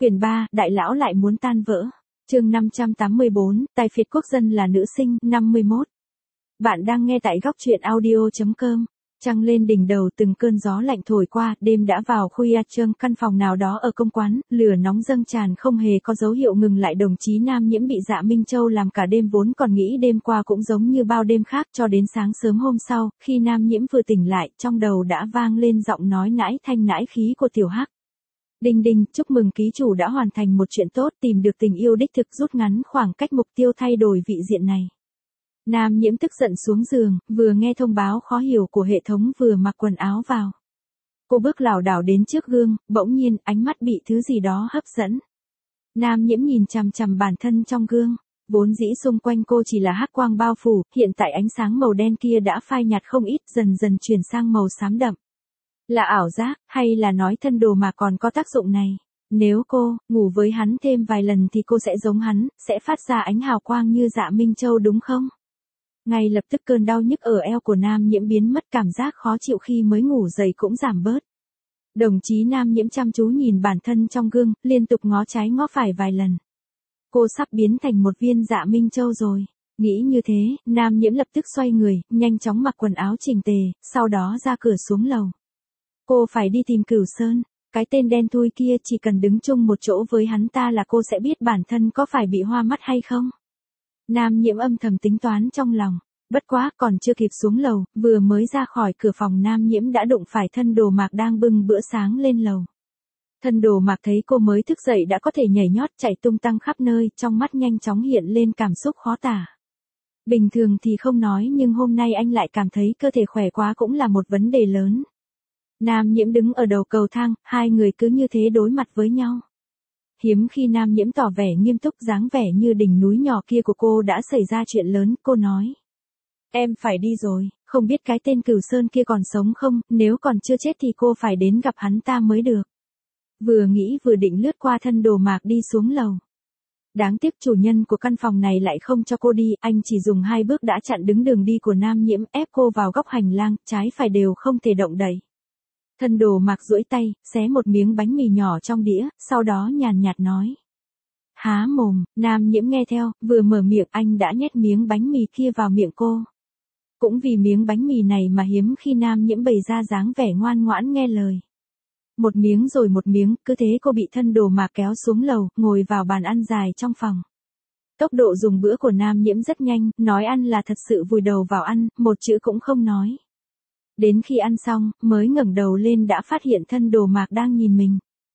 Quyển 3, Đại lão lại muốn tan vỡ. Chương 584, tài phiệt quốc dân là nữ sinh, 51. Bạn đang nghe tại góc truyện audio.com. Trăng lên đỉnh đầu, từng cơn gió lạnh thổi qua, đêm đã vào khuya. Trong căn phòng nào đó ở công quán, lửa nóng dâng tràn không hề có dấu hiệu ngừng lại. Đồng chí Nam Nhiễm bị Dạ Minh Châu làm cả đêm, vốn còn nghĩ đêm qua cũng giống như bao đêm khác, cho đến sáng sớm hôm sau, khi Nam Nhiễm vừa tỉnh lại, trong đầu đã vang lên giọng nói nãi thanh nãi khí của Tiểu Hắc. Đinh đinh, chúc mừng ký chủ đã hoàn thành một chuyện tốt, tìm được tình yêu đích thực, rút ngắn khoảng cách mục tiêu thay đổi vị diện này. Nam Nhiễm tức giận xuống giường, vừa nghe thông báo khó hiểu của hệ thống vừa mặc quần áo vào. Cô bước lảo đảo đến trước gương, bỗng nhiên ánh mắt bị thứ gì đó hấp dẫn. Nam Nhiễm nhìn chằm chằm bản thân trong gương, vốn dĩ xung quanh cô chỉ là hắc quang bao phủ, hiện tại ánh sáng màu đen kia đã phai nhạt không ít, dần dần chuyển sang màu xám đậm. Là ảo giác, hay là nói thân đồ mà còn có tác dụng này? Nếu cô ngủ với hắn thêm vài lần thì cô sẽ giống hắn, sẽ phát ra ánh hào quang như Dạ Minh Châu đúng không? Ngay lập tức cơn đau nhức ở eo của Nam Nhiễm biến mất, cảm giác khó chịu khi mới ngủ dậy cũng giảm bớt. Đồng chí Nam Nhiễm chăm chú nhìn bản thân trong gương, liên tục ngó trái ngó phải vài lần. Cô sắp biến thành một viên Dạ Minh Châu rồi. Nghĩ như thế, Nam Nhiễm lập tức xoay người, nhanh chóng mặc quần áo chỉnh tề, sau đó ra cửa xuống lầu. Cô phải đi tìm Cửu Sơn, cái tên đen thui kia, chỉ cần đứng chung một chỗ với hắn ta là cô sẽ biết bản thân có phải bị hoa mắt hay không. Nam Nhiễm âm thầm tính toán trong lòng, bất quá còn chưa kịp xuống lầu, vừa mới ra khỏi cửa phòng Nam Nhiễm đã đụng phải Thân Đồ Mạc đang bưng bữa sáng lên lầu. Thân Đồ Mạc thấy cô mới thức dậy đã có thể nhảy nhót chạy tung tăng khắp nơi, trong mắt nhanh chóng hiện lên cảm xúc khó tả. Bình thường thì không nói, nhưng hôm nay anh lại cảm thấy cơ thể khỏe quá cũng là một vấn đề lớn. Nam Nhiễm đứng ở đầu cầu thang, hai người cứ như thế đối mặt với nhau. Hiếm khi Nam Nhiễm tỏ vẻ nghiêm túc, dáng vẻ như đỉnh núi nhỏ kia của cô đã xảy ra chuyện lớn, cô nói. Em phải đi rồi, không biết cái tên Cửu Sơn kia còn sống không, nếu còn chưa chết thì cô phải đến gặp hắn ta mới được. Vừa nghĩ vừa định lướt qua Thân Đồ Mạc đi xuống lầu. Đáng tiếc chủ nhân của căn phòng này lại không cho cô đi, anh chỉ dùng 2 bước đã chặn đứng đường đi của Nam Nhiễm, ép cô vào góc hành lang, trái phải đều không thể động đậy. Thân Đồ Mạc duỗi tay, xé một miếng bánh mì nhỏ trong đĩa, sau đó nhàn nhạt nói. Há mồm, Nam Nhiễm nghe theo, vừa mở miệng anh đã nhét miếng bánh mì kia vào miệng cô. Cũng vì miếng bánh mì này mà hiếm khi Nam Nhiễm bày ra dáng vẻ ngoan ngoãn nghe lời. Một miếng rồi một miếng, cứ thế cô bị Thân Đồ Mạc kéo xuống lầu, ngồi vào bàn ăn dài trong phòng. Tốc độ dùng bữa của Nam Nhiễm rất nhanh, nói ăn là thật sự vùi đầu vào ăn, một chữ cũng không nói. Đến khi ăn xong, mới ngẩng đầu lên đã phát hiện Thân Đồ Mạc đang nhìn mình.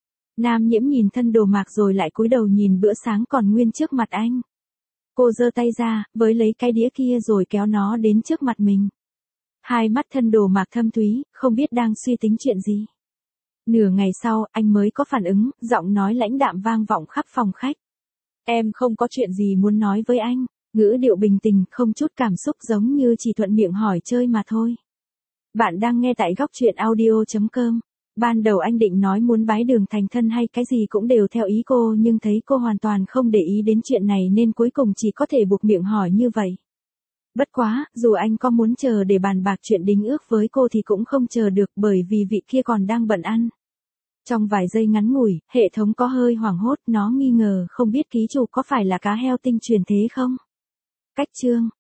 Nam Nhiễm nhìn Thân Đồ Mạc rồi lại cúi đầu nhìn bữa sáng còn nguyên trước mặt anh. Cô giơ tay ra, với lấy cái đĩa kia rồi kéo nó đến trước mặt mình. Hai mắt Thân Đồ Mạc thâm thúy, không biết đang suy tính chuyện gì. Nửa ngày sau, anh mới có phản ứng, giọng nói lãnh đạm vang vọng khắp phòng khách. Em không có chuyện gì muốn nói với anh, ngữ điệu bình tĩnh, không chút cảm xúc, giống như chỉ thuận miệng hỏi chơi mà thôi. Bạn đang nghe tại góc truyện audio.com. Ban đầu anh định nói muốn bái đường thành thân hay cái gì cũng đều theo ý cô, nhưng thấy cô hoàn toàn không để ý đến chuyện này nên cuối cùng chỉ có thể buộc miệng hỏi như vậy. Bất quá, dù anh có muốn chờ để bàn bạc chuyện đính ước với cô thì cũng không chờ được, bởi vì vị kia còn đang bận ăn. Trong vài giây ngắn ngủi, hệ thống có hơi hoảng hốt, nó nghi ngờ không biết ký chủ có phải là cá heo tinh truyền thế không? Cách chương